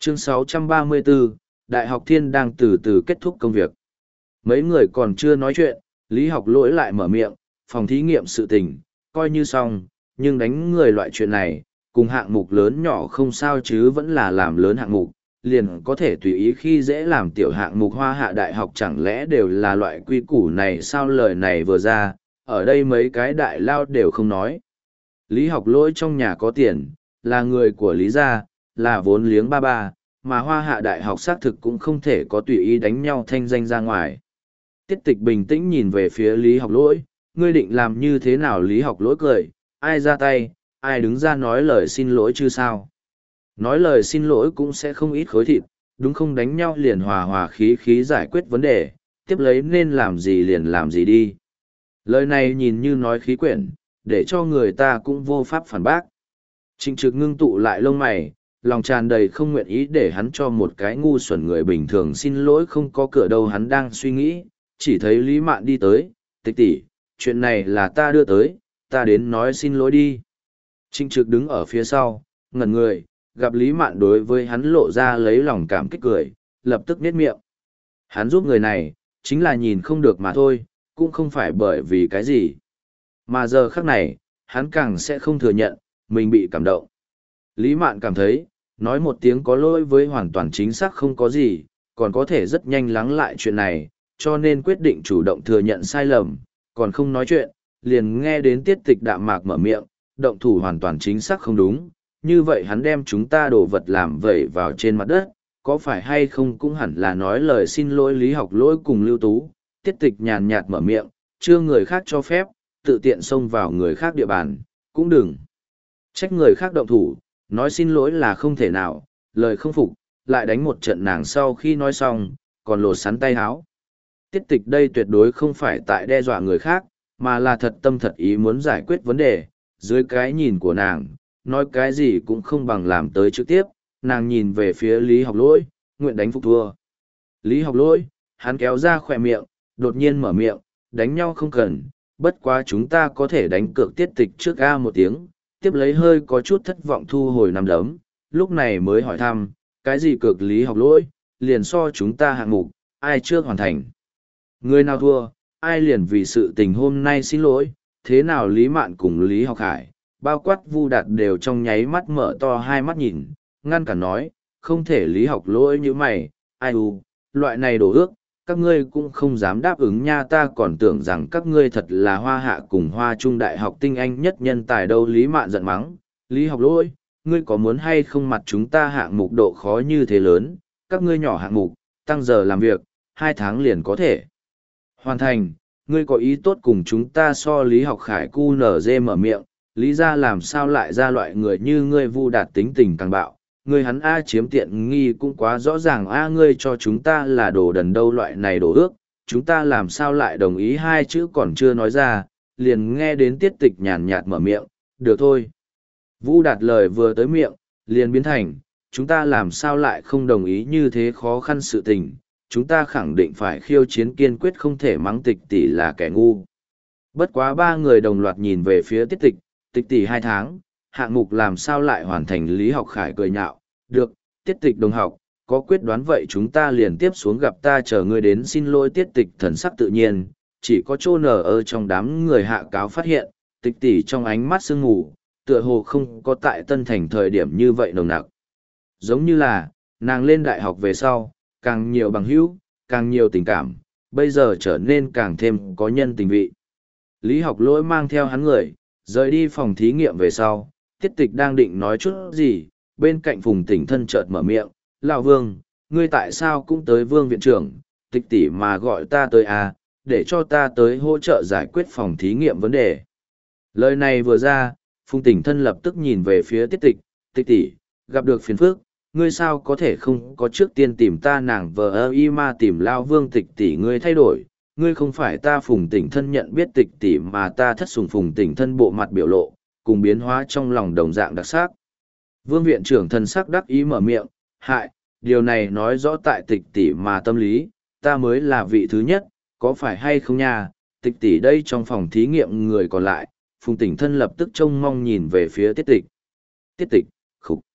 Chương 634, Đại học Thiên đang từ từ kết thúc công việc. Mấy người còn chưa nói chuyện, Lý Học Lỗi lại mở miệng, phòng thí nghiệm sự tình, coi như xong, nhưng đánh người loại chuyện này, cùng hạng mục lớn nhỏ không sao chứ vẫn là làm lớn hạng mục, liền có thể tùy ý khi dễ làm tiểu hạng mục Hoa Hạ Đại học chẳng lẽ đều là loại quy củ này sao. Lời này vừa ra, ở đây mấy cái đại lao đều không nói. Lý Học Lỗi trong nhà có tiền, là người của Lý gia, là vốn liếng ba ba, mà Hoa Hạ Đại học xác thực cũng không thể có tùy ý đánh nhau thanh danh ra ngoài. Tiết Tịch bình tĩnh nhìn về phía Lý Học Lỗi, ngươi định làm như thế nào? Lý Học Lỗi cười, ai ra tay, ai đứng ra nói lời xin lỗi chứ sao? Nói lời xin lỗi cũng sẽ không ít khối thịt, đúng không? Đánh nhau liền hòa hòa khí khí giải quyết vấn đề, tiếp lấy nên làm gì liền làm gì đi. Lời này nhìn như nói khí quyển, để cho người ta cũng vô pháp phản bác. Trịnh Trực ngưng tụ lại lông mày, lòng tràn đầy không nguyện ý để hắn cho một cái ngu xuẩn người bình thường xin lỗi không có cửa đâu. Hắn đang suy nghĩ, chỉ thấy Lý Mạn đi tới, Tịch tỷ, chuyện này là ta đưa tới, ta đến nói xin lỗi đi. Trịnh Trực đứng ở phía sau, ngẩn người, gặp Lý Mạn đối với hắn lộ ra lấy lòng cảm kích cười, lập tức nhếch miệng. Hắn giúp người này, chính là nhìn không được mà thôi, cũng không phải bởi vì cái gì. Mà giờ khắc này, hắn càng sẽ không thừa nhận, mình bị cảm động. Lý Mạn cảm thấy, nói một tiếng có lỗi với hoàn toàn chính xác không có gì, còn có thể rất nhanh lắng lại chuyện này, cho nên quyết định chủ động thừa nhận sai lầm, còn không nói chuyện, liền nghe đến Tiết Tịch đạm mạc mở miệng, động thủ hoàn toàn chính xác không đúng, như vậy hắn đem chúng ta đổ vật làm vẩy vào trên mặt đất, có phải hay không cũng hẳn là nói lời xin lỗi. Lý Học Lỗi cùng Lưu Tú, Tiết Tịch nhàn nhạt mở miệng, chưa người khác cho phép, tự tiện xông vào người khác địa bàn, cũng đừng trách người khác động thủ, nói xin lỗi là không thể nào, lời không phục, lại đánh một trận. Nàng sau khi nói xong, còn lột sắn tay áo. Tiết Tịch đây tuyệt đối không phải tại đe dọa người khác, mà là thật tâm thật ý muốn giải quyết vấn đề. Dưới cái nhìn của nàng, nói cái gì cũng không bằng làm tới trực tiếp. Nàng nhìn về phía Lý Học Lỗi, nguyện đánh phục thua. Lý Học Lỗi, hắn kéo ra khỏe miệng, đột nhiên mở miệng, đánh nhau không cần, bất quá chúng ta có thể đánh cược. Tiết Tịch trước a một tiếng, tiếp lấy hơi có chút thất vọng thu hồi nắm đấm, lúc này mới hỏi thăm, cái gì cược? Lý Học Lỗi, liền so chúng ta hạng mục, ai trước hoàn thành. Người nào thua, ai liền vì sự tình hôm nay xin lỗi. Thế nào? Lý Mạn cùng Lý Học Hải, bao quát Vu Đạt đều trong nháy mắt mở to hai mắt nhìn, ngăn cản nói, không thể. Lý Học Lỗi như mày, ai u, loại này đổ ước, các ngươi cũng không dám đáp ứng nha, ta còn tưởng rằng các ngươi thật là Hoa Hạ cùng Hoa Trung đại học tinh anh nhất nhân tài đâu. Lý Mạn giận mắng, Lý Học Lỗi, ngươi có muốn hay không mặt chúng ta hạng mục độ khó như thế lớn, các ngươi nhỏ hạng mục, tăng giờ làm việc, 2 tháng liền có thể hoàn thành, ngươi có ý tốt cùng chúng ta so? Lý Học Khải cu nở dê mở miệng, Lý ra làm sao lại ra loại người như ngươi? Vu Đạt tính tình càng bạo, ngươi hắn a chiếm tiện nghi cũng quá rõ ràng a, ngươi cho chúng ta là đồ đần đâu, loại này đổ ước, chúng ta làm sao lại đồng ý? Hai chữ còn chưa nói ra, liền nghe đến Tiết Tịch nhàn nhạt mở miệng, được thôi. Vu Đạt lời vừa tới miệng, liền biến thành, chúng ta làm sao lại không đồng ý? Như thế khó khăn sự tình, chúng ta khẳng định phải khiêu chiến, kiên quyết không thể mắng Tịch tỷ là kẻ ngu. Bất quá ba người đồng loạt nhìn về phía Tiết Tịch, Tịch tỷ 2 tháng, hạng mục làm sao lại hoàn thành? Lý Học Khải cười nhạo, được, Tiết Tịch đồng học, có quyết đoán vậy chúng ta liền tiếp xuống gặp ta, chờ ngươi đến xin lỗi. Tiết Tịch thần sắc tự nhiên, chỉ có chỗ nở ở trong đám người hạ cáo phát hiện, Tịch tỷ trong ánh mắt sương mù, tựa hồ không có tại Tân Thành thời điểm như vậy nồng nặc. Giống như là, nàng lên đại học về sau, càng nhiều bằng hữu, càng nhiều tình cảm, bây giờ trở nên càng thêm có nhân tình vị. Lý Học Lỗi mang theo hắn người, rời đi phòng thí nghiệm về sau, Tiết Tịch đang định nói chút gì, bên cạnh Phùng Tỉnh Thân chợt mở miệng, lão Vương, ngươi tại sao cũng tới? Vương viện trưởng, Tịch tỷ mà gọi ta tới à, để cho ta tới hỗ trợ giải quyết phòng thí nghiệm vấn đề. Lời này vừa ra, Phùng Tỉnh Thân lập tức nhìn về phía Tiết Tịch, Tịch tỷ, gặp được phiền phức, ngươi sao có thể không có trước tiên tìm ta? Nàng vờ ơ y ma tìm lão Vương. Tịch tỷ ngươi thay đổi, ngươi không phải ta. Phùng Tỉnh Thân nhận biết Tịch tỷ mà ta thất sủng. Phùng Tỉnh Thân bộ mặt biểu lộ, cùng biến hóa trong lòng đồng dạng đặc sắc. Vương viện trưởng thần sắc đắc ý mở miệng, hại, điều này nói rõ tại Tịch tỷ mà tâm lý, ta mới là vị thứ nhất, có phải hay không nha? Tịch tỷ đây trong phòng thí nghiệm người còn lại, Phùng Tỉnh Thân lập tức trông mong nhìn về phía Tiết Tịch. Tiết Tịch, khục.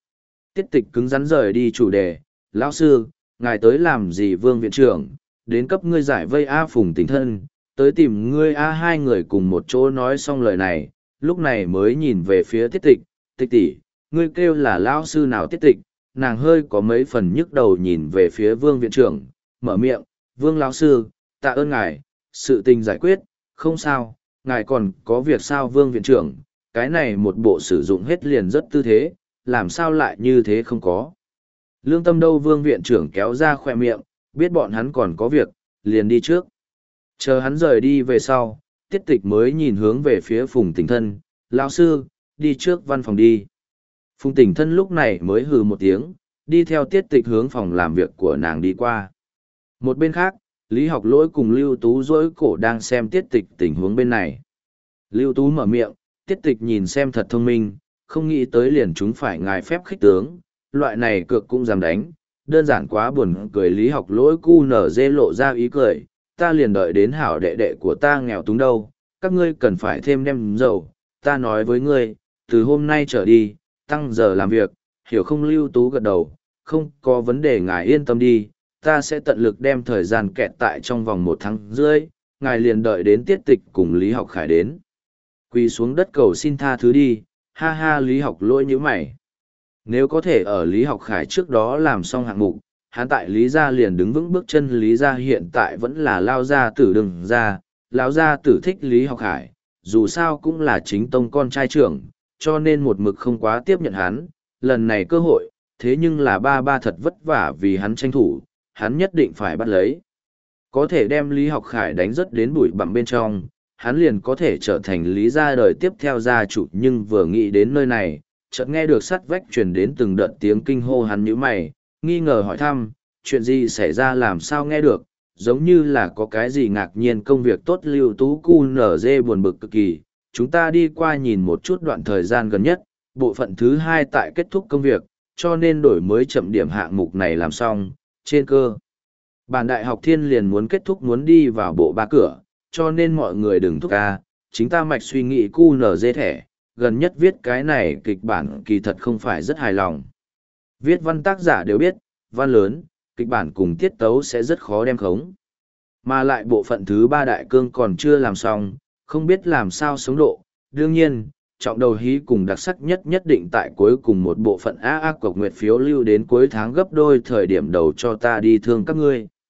Tiết tịch cứng rắn rời đi chủ đề, lão sư, ngài tới làm gì Vương viện trưởng, đến cấp ngươi giải vây A Phùng Tình thân, tới tìm ngươi A. Hai người cùng một chỗ nói xong lời này, lúc này mới nhìn về phía tiết tịch, tịch tỷ, ngươi kêu là lão sư nào tiết tịch, nàng hơi có mấy phần nhức đầu nhìn về phía Vương viện trưởng, mở miệng, Vương lão sư, tạ ơn ngài, sự tình giải quyết, không sao, ngài còn có việc sao Vương viện trưởng, cái này một bộ sử dụng hết liền rất tư thế, làm sao lại như thế không có. Lương tâm đâu Vương viện trưởng kéo ra khoe miệng, biết bọn hắn còn có việc, liền đi trước. Chờ hắn rời đi về sau, tiết tịch mới nhìn hướng về phía Phùng Tình Thân, lão sư, đi trước văn phòng đi. Phùng Tình Thân lúc này mới hừ một tiếng, đi theo tiết tịch hướng phòng làm việc của nàng đi qua. Một bên khác, Lý Học Lỗi cùng Lưu Tú dỗi cổ đang xem tiết tịch tình huống bên này. Lưu Tú mở miệng, tiết tịch nhìn xem thật thông minh, không nghĩ tới liền chúng phải ngài phép khích tướng, loại này cược cũng dám đánh, đơn giản quá buồn cười. Lý Học Lỗi cu nở dê lộ ra ý cười, ta liền đợi đến hảo đệ đệ của ta nghèo túng đâu, các ngươi cần phải thêm đem dầu, ta nói với ngươi, từ hôm nay trở đi, tăng giờ làm việc, hiểu không? Lưu Tú gật đầu, không có vấn đề ngài yên tâm đi, ta sẽ tận lực đem thời gian kẹt tại trong vòng 1 tháng rưỡi, ngài liền đợi đến tiết tịch cùng Lý Học Khải đến. Quỳ xuống đất cầu xin tha thứ đi, ha ha. Lý Học Lỗi như mày. Nếu có thể ở Lý Học Khải trước đó làm xong hạng mục, hắn tại Lý gia liền đứng vững bước chân. Lý gia hiện tại vẫn là lao gia tử đừng ra, lão gia tử thích Lý Học Khải, dù sao cũng là chính tông con trai trưởng, cho nên một mực không quá tiếp nhận hắn. Lần này cơ hội, thế nhưng là ba ba thật vất vả vì hắn tranh thủ, hắn nhất định phải bắt lấy. Có thể đem Lý Học Khải đánh rất đến bụi bặm bên trong, hắn liền có thể trở thành Lý gia đời tiếp theo gia chủ. Nhưng vừa nghĩ đến nơi này, chợt nghe được sắt vách truyền đến từng đợt tiếng kinh hô, hắn nhíu mày, nghi ngờ hỏi thăm, chuyện gì xảy ra, làm sao nghe được, giống như là có cái gì ngạc nhiên công việc tốt. Lưu Tú cu nở dê buồn bực cực kỳ, chúng ta đi qua nhìn một chút, đoạn thời gian gần nhất, bộ phận thứ 2 tại kết thúc công việc, cho nên đổi mới chậm điểm hạng mục này làm xong, trên cơ bản Đại học Thiên liền muốn kết thúc, muốn đi vào bộ 3 cửa, cho nên mọi người đừng thúc ca, chính ta mạch suy nghĩ cu nở dê thẻ, gần nhất viết cái này kịch bản kỳ thật không phải rất hài lòng. Viết văn tác giả đều biết, văn lớn, kịch bản cùng tiết tấu sẽ rất khó đem khống. Mà lại bộ phận thứ 3 đại cương còn chưa làm xong, không biết làm sao sống độ. Đương nhiên, trọng đầu hí cùng đặc sắc nhất định tại cuối cùng một bộ phận. Cọc nguyệt phiếu lưu đến cuối tháng gấp đôi thời điểm đầu cho ta đi thương các ngươi.